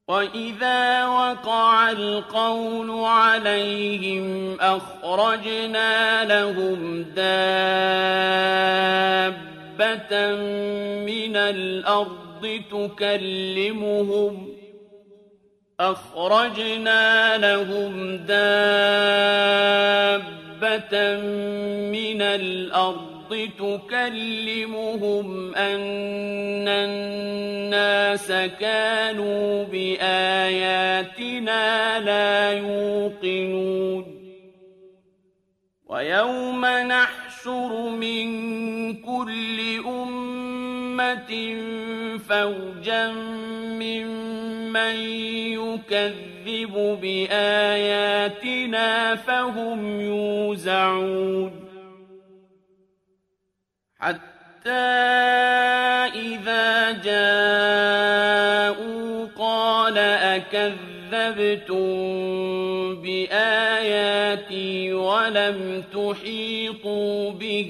وَإِذَا وَقَعَ الْقَوْلُ عَلَيْهِمْ أَخْرَجْنَا لَهُمْ دَابَّةً مِّنَ الْأَرْضِ تُكَلِّمُهُمْ أَنَّ النَّاسَ كَانُوا بِآيَاتِنَا لَا يُوقِنُونَ وَيَوْمَ نَحْشُرُ مِن كُلِّ أُمَّةٍ فَوْجًا مِّمَّن يُكَذِّبُ بِآيَاتِنَا فَهُمْ يُوزَعُونَ حَتَّىٰ إِذَا جَاءُوا قَالَ أَكَذَّبْتُم بِآيَاتِي وَلَمْ تُحِيطُوا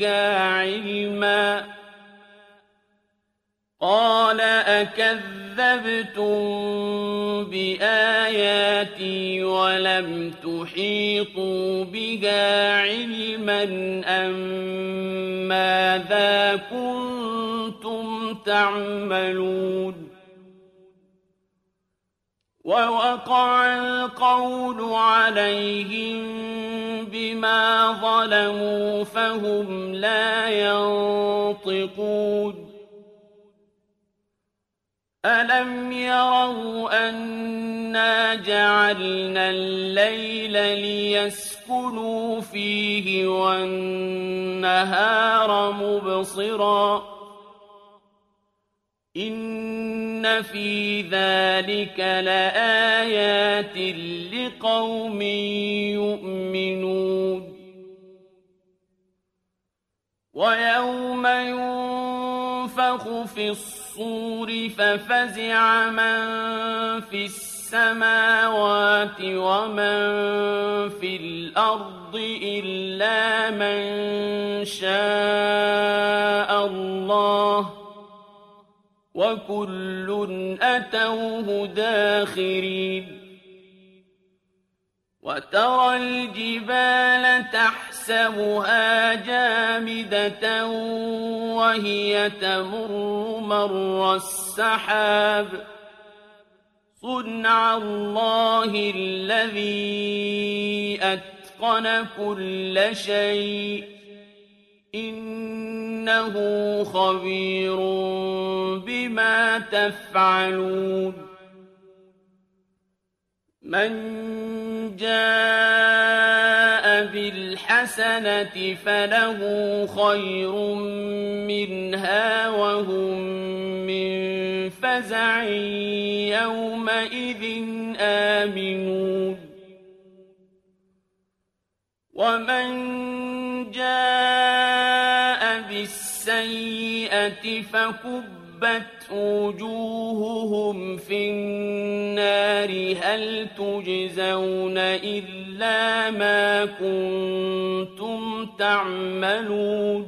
بِهَا عِلْمًا أَمَّاذَا كُنتُمْ تَعْمَلُونَ وَوَقَعَ الْقَوْلُ عَلَيْهِم بِمَا ظَلَمُوا فَهُمْ لَا يَنطِقُونَ أَلَمْ يَرَوْا أَنَّا جَعَلْنَا اللَّيْلَ لِيَسْكُنُوا فِيهِ وَالنَّهَارَ مُبْصِرًا ۚ إِنَّ فِي ذَٰلِكَ لَآيَاتٍ لِّقَوْمٍ يُؤْمِنُونَ وَيَوْمَ يُنفَخُ فِي الصُّورِ فَفَزِعَ مَن فِي السَّمَاوَاتِ وَمَن فِي الْأَرْضِ إِلَّا مَن شَاءَ اللَّهُ ۖ وَكُلٌّ أَتَوْهُ دَاخِرِينَ وَتَرَى الْجِبَالَ تَحْسَبُهَا جَامِدَةً وَهِيَ تَمُرُّ مَرَّ السَّحَابِ ۚ صُنْعَ اللَّهِ الَّذِي أَتْقَنَ كُلَّ شَيْءٍ ۚ إِنَّهُ خَبِيرٌ بِمَا تَفْعَلُونَ مَن جَاءَ بِالْحَسَنَةِ فَلَهُ خَيْرٌ مِّنْهَا وَهُم مِّن فَزَعٍ يَوْمَئِذٍ آمِنُونَ وَمَن جَاءَ بِالسَّيِّئَةِ فَكُبَّتْ وُجُوهُهُمْ فِي النَّارِ هَلْ تُجْزَوْنَ إِلَّا مَا كُنتُمْ تَعْمَلُونَ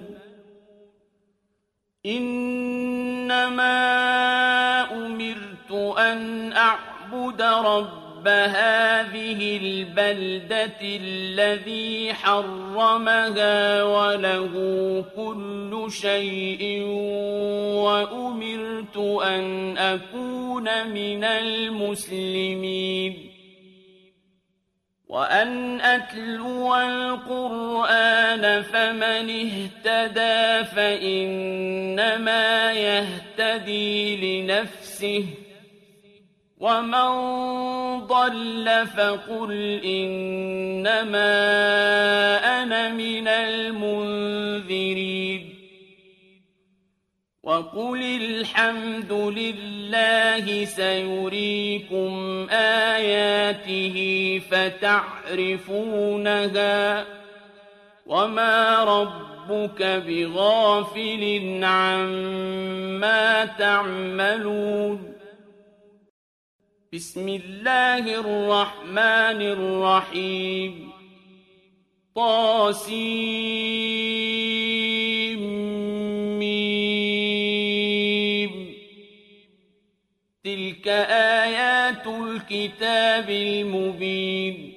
إِنَّمَا أُمِرْتُ أَنْ أَعْبُدَ رَبَّ هَٰذِهِ الْبَلْدَةِ الَّذِي حَرَّمَهَا وَلَهُ كُلُّ شَيْءٍ وَأُمِرْتُ أَنْ أَكُونَ مِنَ الْمُسْلِمِينَ وَأَنْ أَتْلُوَ الْقُرْآنَ فَمَنِ اهْتَدَىٰ فَإِنَّمَا يَهْتَدِي لِنَفْسِهِ ۖ وَمَن ضَلَّ فَقُلْ إِنَّمَا أَنَا مِنَ الْمُنذِرِينَ وَقُلِ الْحَمْدُ لِلَّهِ سَيُرِيكُمْ آيَاتِهِ فَتَعْرِفُونَهَا ۚ وَمَا رَبُّكَ بِغَافِلٍ عَمَّا تَعْمَلُونَ بسم الله الرحمن الرحيم طاسيم تلك تلك آيات الكتاب المبين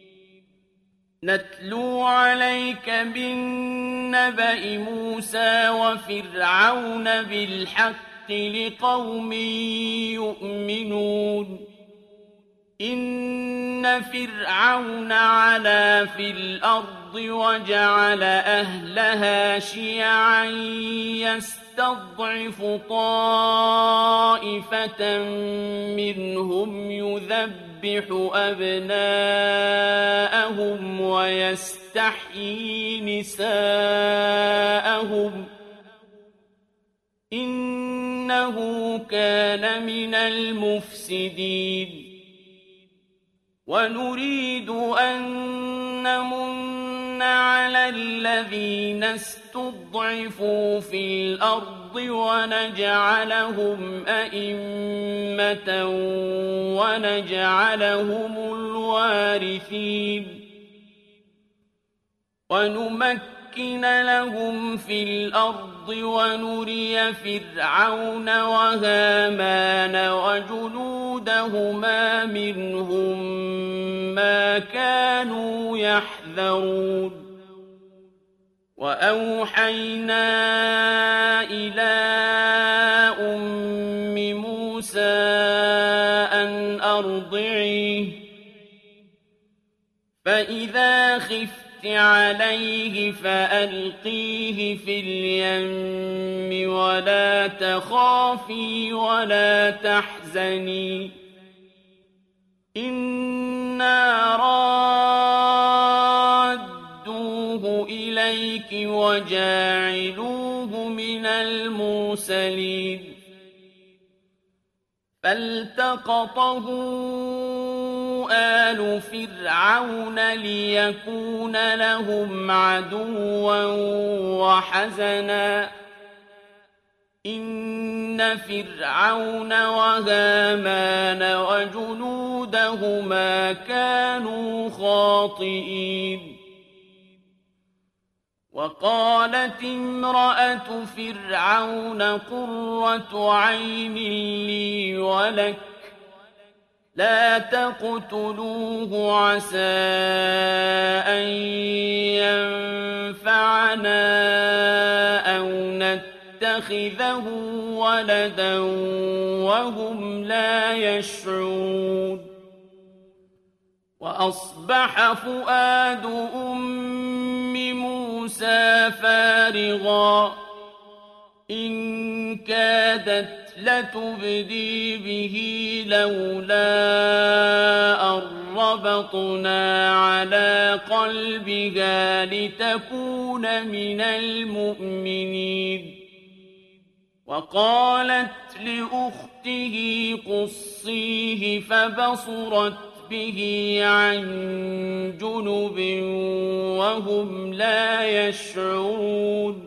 نتلو عليك بالنبأ موسى وفرعون بالحق لقوم يؤمنون إن فرعون علا في الأرض وجعل أهلها شيعا يستضعف طائفة منهم يذبح أبناءهم ويستحيي نساءهم إنه كان من المفسدين ونريد أن نمن على الذين استضعفوا في الأرض ونجعلهم أئمة ونجعلهم الوارثين ونمكن لهم في الأرض ونري فرعون وهامان وجنودهما منهم ما كانوا يحذرون وأوحينا إلى أم موسى أن أرضعيه فإذا خفت عليه فألقيه في اليم ولا تخافي ولا تحزني إنا رادوه إليك وجاعلوه من المرسلين فالتقطه آل فرعون ليكون لهم عدوا وحزنا إن فرعون وهامان وجنودهما كانوا خاطئين وقالت امرأة فرعون قرة عين لي ولك لا تقتلوه عسى أن ينفعنا أو نتخذه ولدا وهم لا يشعرون وأصبح فؤاد أم موسى فارغا إن كادت لتبدي به لولا أن ربطنا على قلبها لتكون من المؤمنين وقالت لأخته قصيه فبصرت به عن جنب وهم لا يشعرون